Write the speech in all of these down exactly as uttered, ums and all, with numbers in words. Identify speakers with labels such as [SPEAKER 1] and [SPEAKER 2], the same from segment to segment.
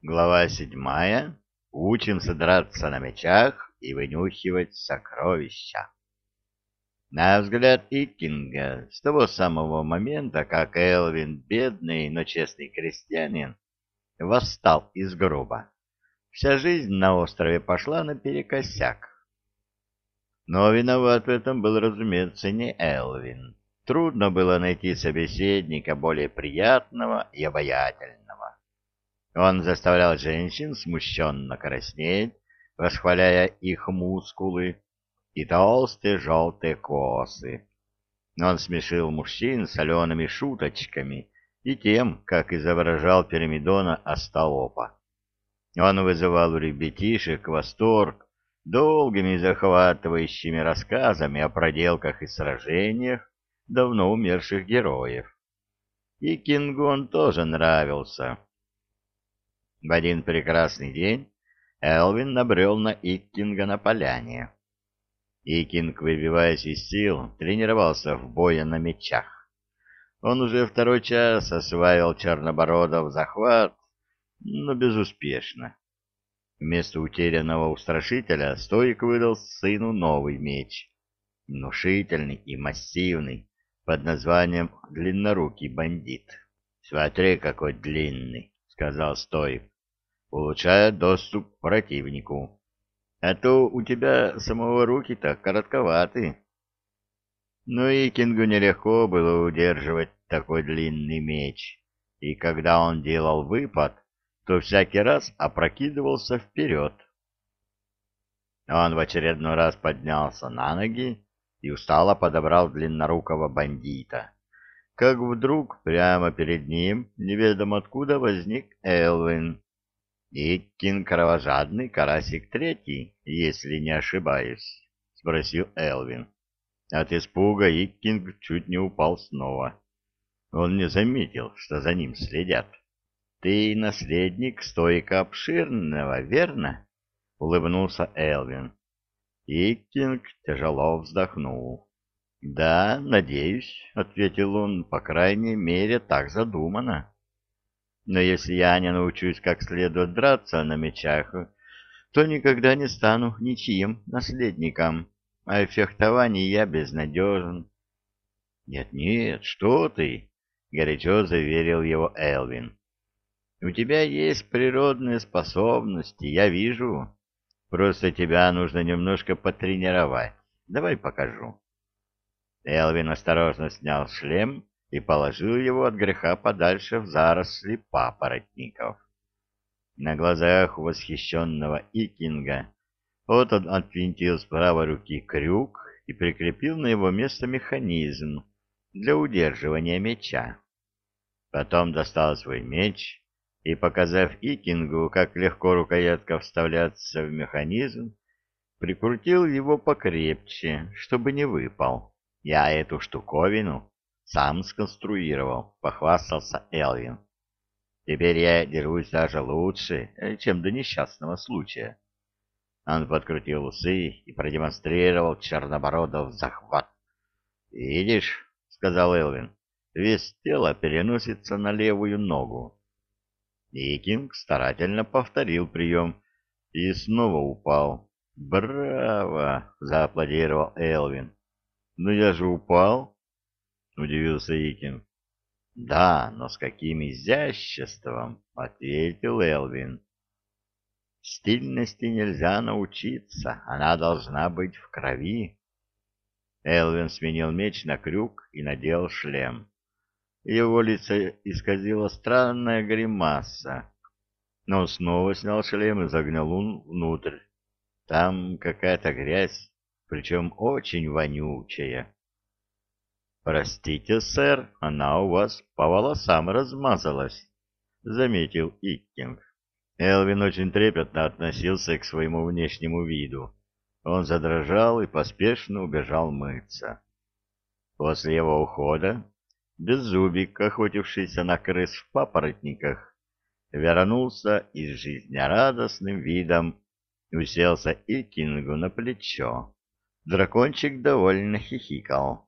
[SPEAKER 1] Глава седьмая. Учимся драться на мечах и вынюхивать сокровища. На взгляд Иккинга, с того самого момента, как Элвин, бедный, но честный крестьянин, восстал из гроба, вся жизнь на острове пошла наперекосяк. Но виноват в этом был, разумеется, не Элвин. Трудно было найти собеседника более приятного и обаятельного. Он заставлял женщин смущенно краснеть, восхваляя их мускулы и толстые желтые косы. Он смешил мужчин солеными шуточками и тем, как изображал Пирамидона остолопа. Он вызывал у ребятишек восторг долгими захватывающими рассказами о проделках и сражениях давно умерших героев. И Кингу он тоже нравился. В один прекрасный день Элвин набрел на Иккинга на поляне. Иккинг, выбиваясь из сил, тренировался в бою на мечах. Он уже второй час осваивал Чернобородов захват, но безуспешно. Вместо утерянного устрашителя Стоик выдал сыну новый меч, внушительный и массивный, под названием «Длиннорукий бандит». «Смотри, какой длинный», — сказал Стоик, улучшая доступ к противнику. А то у тебя самого руки-то коротковаты. Но и Кингу нелегко было удерживать такой длинный меч, и когда он делал выпад, то всякий раз опрокидывался вперед. Он в очередной раз поднялся на ноги и устало подобрал длиннорукого бандита. Как вдруг прямо перед ним, неведомо откуда, возник Элвин. «Иккин кровожадный карасик третий, если не ошибаюсь», — спросил Элвин. От испуга Иккинг чуть не упал снова. Он не заметил, что за ним следят. «Ты наследник Стоика Обширного, верно?» — улыбнулся Элвин. Иккинг тяжело вздохнул. «Да, надеюсь», — ответил он, — «по крайней мере, так задумано. Но если я не научусь как следует драться на мечах, то никогда не стану ничьим наследником, а в фехтовании я безнадежен». «Нет-нет, что ты!» — горячо заверил его Элвин. «У тебя есть природные способности, я вижу. Просто тебя нужно немножко потренировать. Давай покажу». Элвин осторожно снял шлем и положил его от греха подальше в заросли папоротников. На глазах восхищенного Икинга вот он отвинтил с правой руки крюк и прикрепил на его место механизм для удерживания меча. Потом достал свой меч и, показав Икингу, как легко рукоятка вставляется в механизм, прикрутил его покрепче, чтобы не выпал. «Я эту штуковину сам сконструировал», — похвастался Элвин. «Теперь я дерусь даже лучше, чем до несчастного случая». Он подкрутил усы и продемонстрировал Чернобородов захват. «Видишь», — сказал Элвин, — «вес тела переносится на левую ногу». Икинг старательно повторил прием и снова упал. «Браво!» — зааплодировал Элвин. «Ну я же упал?» — удивился Икинг. «Да, но с каким изяществом!» — ответил Элвин. «Стильности нельзя научиться, она должна быть в крови». Элвин сменил меч на крюк и надел шлем. Его лицо исказило странная гримаса, но он снова снял шлем и заглянул внутрь. Там какая-то грязь, причем очень вонючая. «Простите, сэр, она у вас по волосам размазалась», — заметил Иккинг. Элвин очень трепетно относился к своему внешнему виду. Он задрожал и поспешно убежал мыться. После его ухода Беззубик, охотившийся на крыс в папоротниках, вернулся и с жизнерадостным видом уселся Иккингу на плечо. Дракончик довольно хихикал.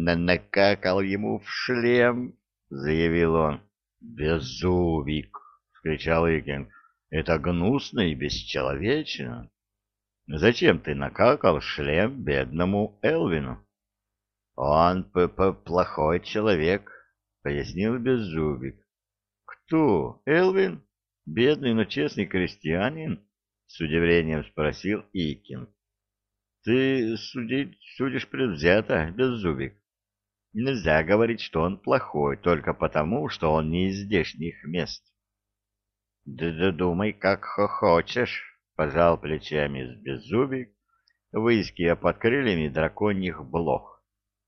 [SPEAKER 1] «Накакал ему в шлем», — заявил он. «Беззубик», — — вскричал Икинг. — Это гнусно и бесчеловечно. Зачем ты накакал шлем бедному Элвину? — Он п -п плохой человек, — пояснил Беззубик. — Кто? Элвин? Бедный, но честный крестьянин? — с удивлением спросил Икинг. — Ты судить, судишь предвзято, Беззубик. Нельзя говорить, что он плохой, только потому, что он не из здешних мест. — Да думай, как хочешь, — пожал плечами Беззубик, выискивая под крыльями драконьих блох.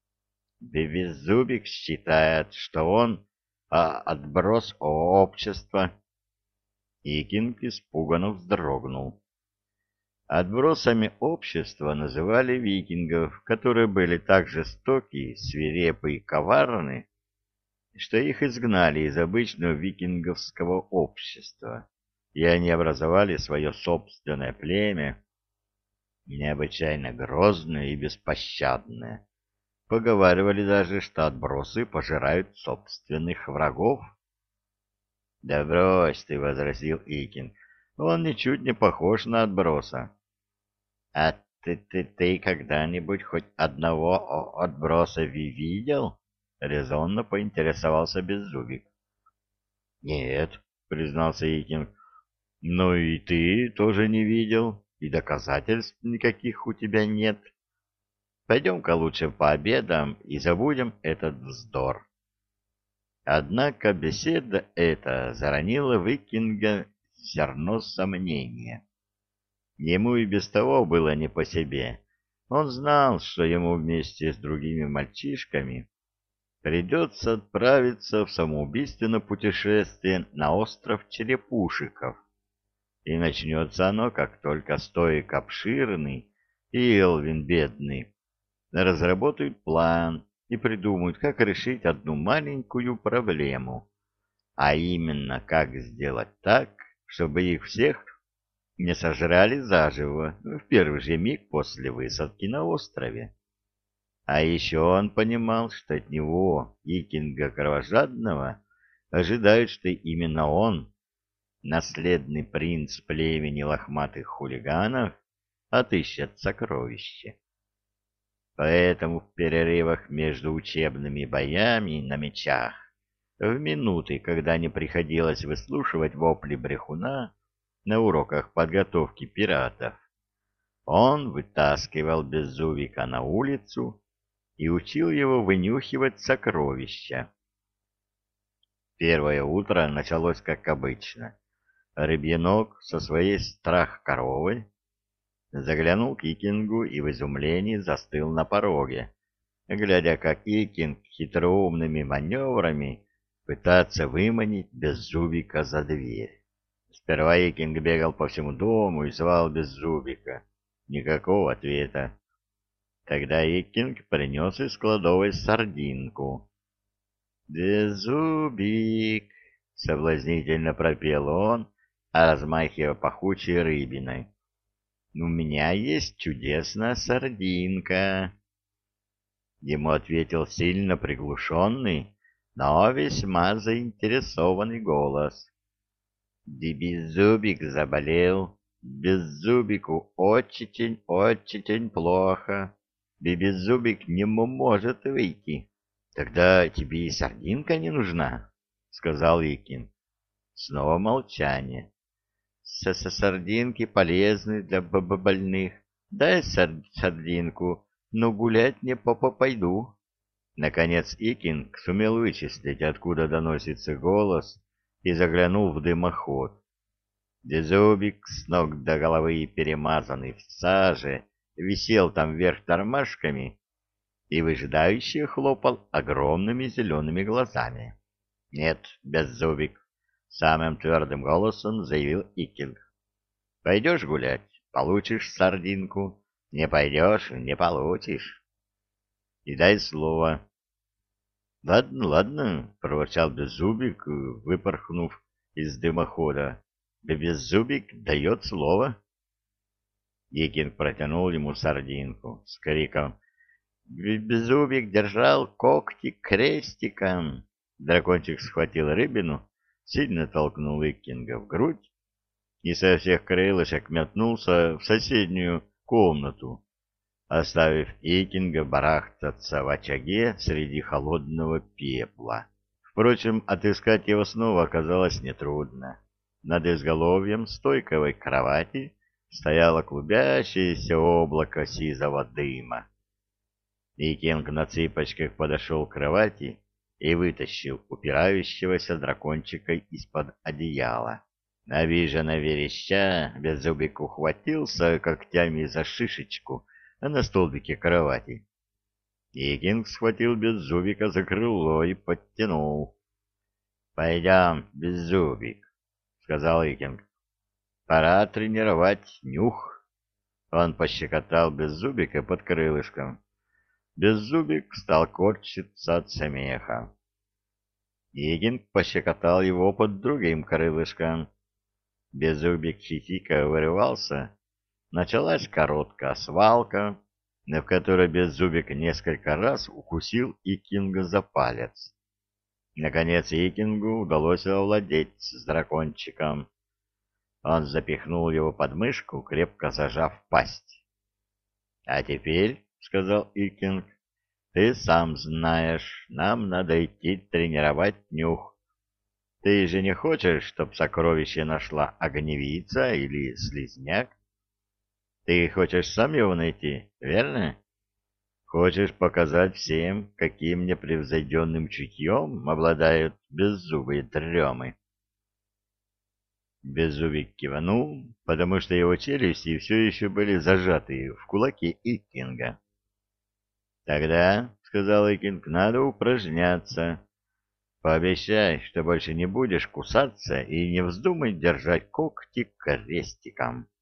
[SPEAKER 1] Беззубик считает, что он а, отброс общества. Икинг испуганно вздрогнул. Отбросами общества называли викингов, которые были так жестоки, свирепы и коварны, что их изгнали из обычного викинговского общества, и они образовали свое собственное племя, необычайно грозное и беспощадное. Поговаривали даже, что отбросы пожирают собственных врагов. — Да брось ты, — возразил Икин, — он ничуть не похож на отброса. — А ты, ты, ты когда-нибудь хоть одного отброса видел? — резонно поинтересовался Беззубик. — Нет, — признался Икин, — но и ты тоже не видел, и доказательств никаких у тебя нет. Пойдем-ка лучше пообедаем и забудем этот вздор. Однако беседа эта заронила в Икинга зерно сомнения. Ему и без того было не по себе. Он знал, что ему вместе с другими мальчишками придется отправиться в самоубийственное путешествие на остров Черепушиков. И начнется оно, как только Стоик обширный и Элвин бедный разработают план и придумают, как решить одну маленькую проблему, а именно, как сделать так, чтобы их всех не сожрали заживо в первый же миг после высадки на острове. А еще он понимал, что от него, Икинга Кровожадного, ожидают, что именно он, наследный принц племени лохматых хулиганов, отыщет сокровище. Поэтому в перерывах между учебными боями на мечах, в минуты, когда не приходилось выслушивать вопли брехуна на уроках подготовки пиратов, он вытаскивал Беззубика на улицу и учил его вынюхивать сокровища. Первое утро началось как обычно. Рыбьенок со своей страх-коровой заглянул к Икингу и в изумлении застыл на пороге, глядя, как Икинг хитроумными маневрами пытается выманить Беззубика за дверь. Сперва Икинг бегал по всему дому и звал Беззубика. Никакого ответа. Тогда Икинг принес из кладовой сардинку. «Беззубик!» — соблазнительно пропел он, размахивая пахучей рыбиной. «У меня есть чудесная сардинка!» Ему ответил сильно приглушенный, но весьма заинтересованный голос. «Беззубик заболел. Беззубику очень-очень плохо. Беззубик не может выйти». «Тогда тебе и сардинка не нужна», — сказал Икин. Снова молчание. С «Сардинки полезны для б -б больных. Дай сар сардинку, но гулять не по -по пойду». Наконец Икин сумел вычислить, откуда доносится голос, и заглянул в дымоход. Беззубик, с ног до головы перемазанный в саже, висел там вверх тормашками и выжидающе хлопал огромными зелеными глазами. — Нет, Беззубик, — самым твердым голосом заявил Икинг. — Пойдешь гулять — получишь сардинку, не пойдешь — не получишь. И дай слово. — Ладно, ладно, — проворчал Беззубик, выпорхнув из дымохода. — Беззубик дает слово. Икинг протянул ему сардинку с криком: Беззубик держал когти крестиком. Дракончик схватил рыбину, сильно толкнул Иккинга в грудь и со всех крылышек метнулся в соседнюю комнату, оставив Иккинга барахтаться в очаге среди холодного пепла. Впрочем, отыскать его снова оказалось нетрудно. Над изголовьем стойковой кровати стояло клубящееся облако сизого дыма. Иккинг на цыпочках подошел к кровати и вытащил упирающегося дракончика из-под одеяла. Обиженно вереща, Беззубик ухватился когтями за шишечку на столбике кровати. Иккинг схватил Беззубика за крыло и подтянул. — Пойдем, Беззубик, — сказал Иккинг. — Пора тренировать нюх. Он пощекотал Беззубика под крылышком. Беззубик стал корчиться от смеха. Иккинг пощекотал его под другим крылышком. Беззубик хихикая вырывался. Началась короткая свалка, в которой Беззубик несколько раз укусил Иккинга за палец. Наконец Иккингу удалось овладеть с дракончиком. Он запихнул его под мышку, крепко зажав пасть. — А теперь, — сказал Иккинг, — ты сам знаешь, нам надо идти тренировать нюх. Ты же не хочешь, чтоб сокровище нашла огневица или слизняк? Ты хочешь сам его найти, верно? Хочешь показать всем, каким непревзойденным чутьем обладают беззубые дремы? Беззубик кивнул, потому что его челюсти все еще были зажаты в кулаке Иккинга. — Тогда, — сказал Иккинг, — надо упражняться. Пообещай, что больше не будешь кусаться и не вздумай держать когти крестиком.